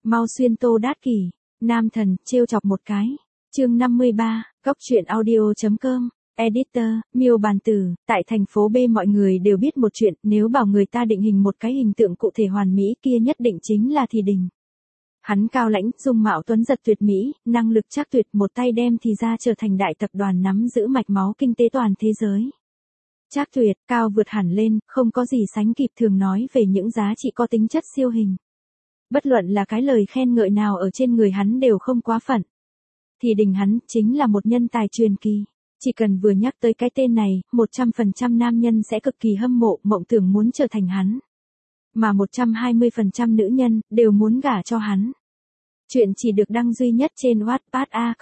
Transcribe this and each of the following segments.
Mau xuyên Tô Đát Kỷ, nam thần, trêu chọc một cái. Chương 53, Góc truyện audio.com. Editor, Miêu Bàn Tử, tại thành phố B mọi người đều biết một chuyện, nếu bảo người ta định hình một cái hình tượng cụ thể hoàn mỹ kia nhất định chính là Thì Đình. Hắn cao lãnh, dung mạo tuấn giật tuyệt mỹ, năng lực chắc tuyệt, một tay đem Thì ra trở thành đại tập đoàn nắm giữ mạch máu kinh tế toàn thế giới. Trác tuyệt, cao vượt hẳn lên, không có gì sánh kịp, thường nói về những giá trị có tính chất siêu hình. Bất luận là cái lời khen ngợi nào ở trên người hắn đều không quá phận. Thì Đình hắn chính là một nhân tài truyền kỳ. Chỉ cần vừa nhắc tới cái tên này, 100% nam nhân sẽ cực kỳ hâm mộ, mộng tưởng muốn trở thành hắn. Mà 120% nữ nhân đều muốn gả cho hắn. Chuyện chỉ được đăng duy nhất trên Wattpad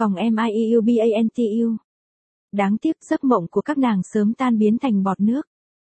a.com/mieubantu. Đáng tiếc giấc mộng của các nàng sớm tan biến thành bọt nước.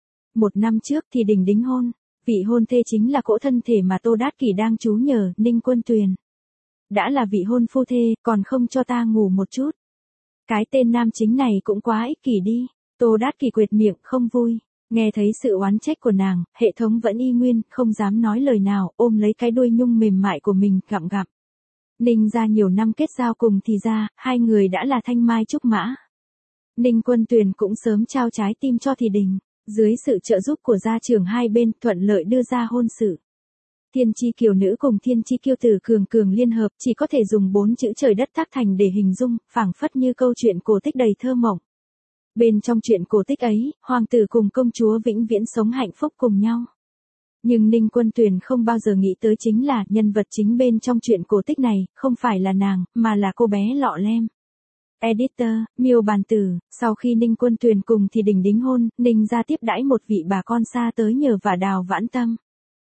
1 năm trước Thì Đình đính hôn, vị hôn thê chính là cỗ thân thể mà Tô Đát Kỷ đang trú nhờ, Ninh Quân Tuyền. Đã là vị hôn phu thê, còn không cho ta ngủ một chút. Cái tên nam chính này cũng quá ích kỷ đi. Tô Đát Kỷ quệt miệng, không vui. Nghe thấy sự oán trách của nàng, hệ thống vẫn y nguyên, không dám nói lời nào, ôm lấy cái đuôi nhung mềm mại của mình, gặm gặm. Ninh ra nhiều năm kết giao cùng Thì ra, hai người đã là thanh mai trúc mã. Ninh Quân Tuyền cũng sớm trao trái tim cho Thì Đình. Dưới sự trợ giúp của gia trưởng hai bên, thuận lợi đưa ra hôn sự. Thiên chi kiều nữ cùng thiên chi kiêu tử cường cường liên hợp, chỉ có thể dùng 4 chữ trời đất thác thành để hình dung, phảng phất như câu chuyện cổ tích đầy thơ mộng. Bên trong chuyện cổ tích ấy, hoàng tử cùng công chúa vĩnh viễn sống hạnh phúc cùng nhau. Nhưng Ninh Quân Tuyền không bao giờ nghĩ tới chính là nhân vật chính bên trong chuyện cổ tích này, không phải là nàng, mà là cô bé lọ lem. Editor, Miêu Bàn Tử, sau khi Ninh Quân Tuyền cùng Thì Đình đính hôn, Ninh ra tiếp đãi một vị bà con xa tới nhờ vả Đào Vãn Tâm.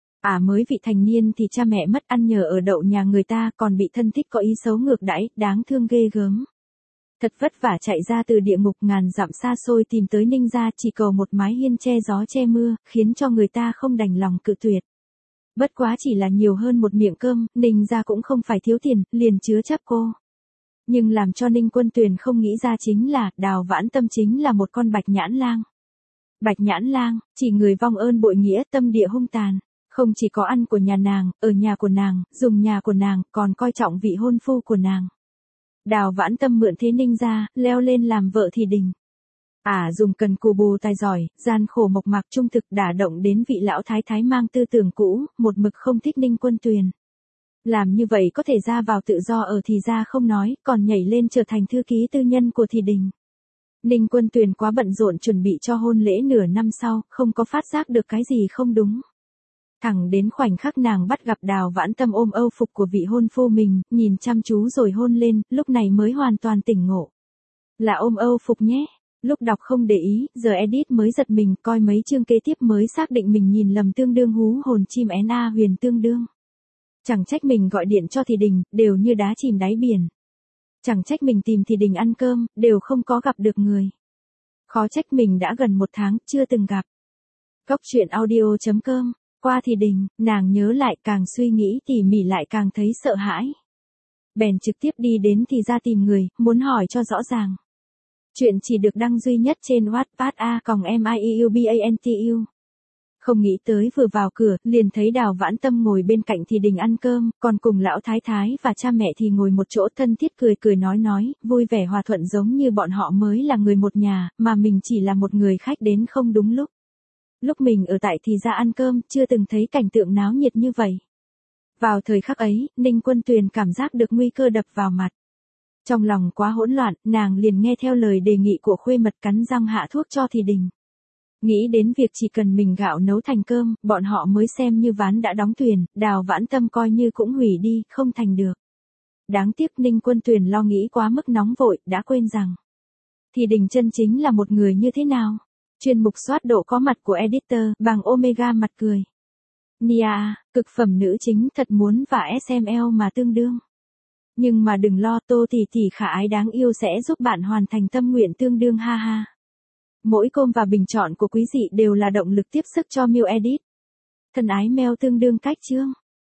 Mới vị thành niên thì cha mẹ mất ăn nhờ ở đậu nhà người ta, còn bị thân thích có ý xấu ngược đãi, đáng thương ghê gớm. Thật vất vả chạy ra từ địa ngục ngàn dặm xa xôi tìm tới Ninh gia, chỉ cầu một mái hiên che gió che mưa, khiến cho người ta không đành lòng cự tuyệt. Bất quá chỉ là nhiều hơn một miệng cơm, Ninh gia cũng không phải thiếu tiền, liền chứa chấp cô. Nhưng làm cho Ninh Quân Tuyền không nghĩ ra chính là, Đào Vãn Tâm chính là một con bạch nhãn lang. Bạch nhãn lang, chỉ người vong ơn bội nghĩa, tâm địa hung tàn. Không chỉ có ăn của nhà nàng, ở nhà của nàng, dùng nhà của nàng, còn coi trọng vị hôn phu của nàng. Đào Vãn Tâm mượn thế Ninh ra, leo lên làm vợ Thì Đình. Dùng cần cù bù tài giỏi, gian khổ mộc mạc trung thực, đả động đến vị lão thái thái mang tư tưởng cũ, một mực không thích Ninh Quân Tuyền. Làm như vậy có thể ra vào tự do ở Thì ra không nói, còn nhảy lên trở thành thư ký tư nhân của Thì Đình. Ninh Quân Tuyền quá bận rộn chuẩn bị cho hôn lễ nửa năm sau, không có phát giác được cái gì không đúng. Thẳng đến khoảnh khắc nàng bắt gặp Đào Vãn Tâm ôm âu phục của vị hôn phu mình, nhìn chăm chú rồi hôn lên, lúc này mới hoàn toàn tỉnh ngộ. Là ôm âu phục nhé. Lúc đọc không để ý, giờ edit mới giật mình, coi mấy chương kế tiếp mới xác định mình nhìn lầm, tương đương hú hồn chim én a huyền tương đương. Chẳng trách mình gọi điện cho Thì Đình, đều như đá chìm đáy biển. Chẳng trách mình tìm Thì Đình ăn cơm, đều không có gặp được người. Khó trách mình đã gần 1 tháng, chưa từng gặp. Góc truyện audio.com. Qua Thì Đình, nàng nhớ lại, càng suy nghĩ tỉ mỉ lại càng thấy sợ hãi. Bèn trực tiếp đi đến Thì ra tìm người, muốn hỏi cho rõ ràng. Chuyện chỉ được đăng duy nhất trên Wattpad a.com/mieubantu. Không nghĩ tới vừa vào cửa, liền thấy Đào Vãn Tâm ngồi bên cạnh Thì Đình ăn cơm, còn cùng lão thái thái và cha mẹ thì ngồi một chỗ, thân thiết cười cười nói, vui vẻ hòa thuận giống như bọn họ mới là người một nhà, mà mình chỉ là một người khách đến không đúng lúc. Lúc mình ở tại Thì ra ăn cơm, chưa từng thấy cảnh tượng náo nhiệt như vậy. Vào thời khắc ấy, Ninh Quân Tuyền cảm giác được nguy cơ đập vào mặt. Trong lòng quá hỗn loạn, nàng liền nghe theo lời đề nghị của khuê mật, cắn răng hạ thuốc cho Thì Đình. Nghĩ đến việc chỉ cần mình gạo nấu thành cơm, bọn họ mới xem như ván đã đóng thuyền, Đào Vãn Tâm coi như cũng hủy đi, không thành được. Đáng tiếc Ninh Quân Tuyền lo nghĩ quá mức nóng vội, đã quên rằng Thì Đình chân chính là một người như thế nào. Chuyên mục soát độ có mặt của editor, bằng Omega mặt cười. Nia, cực phẩm nữ chính thật muốn và SML mà tương đương. Nhưng mà đừng lo, Tô tỷ tỷ khả ái đáng yêu sẽ giúp bạn hoàn thành tâm nguyện tương đương ha ha. Mỗi com và bình chọn của quý dị đều là động lực tiếp sức cho Miu Edit. Thân ái mail tương đương cách chương.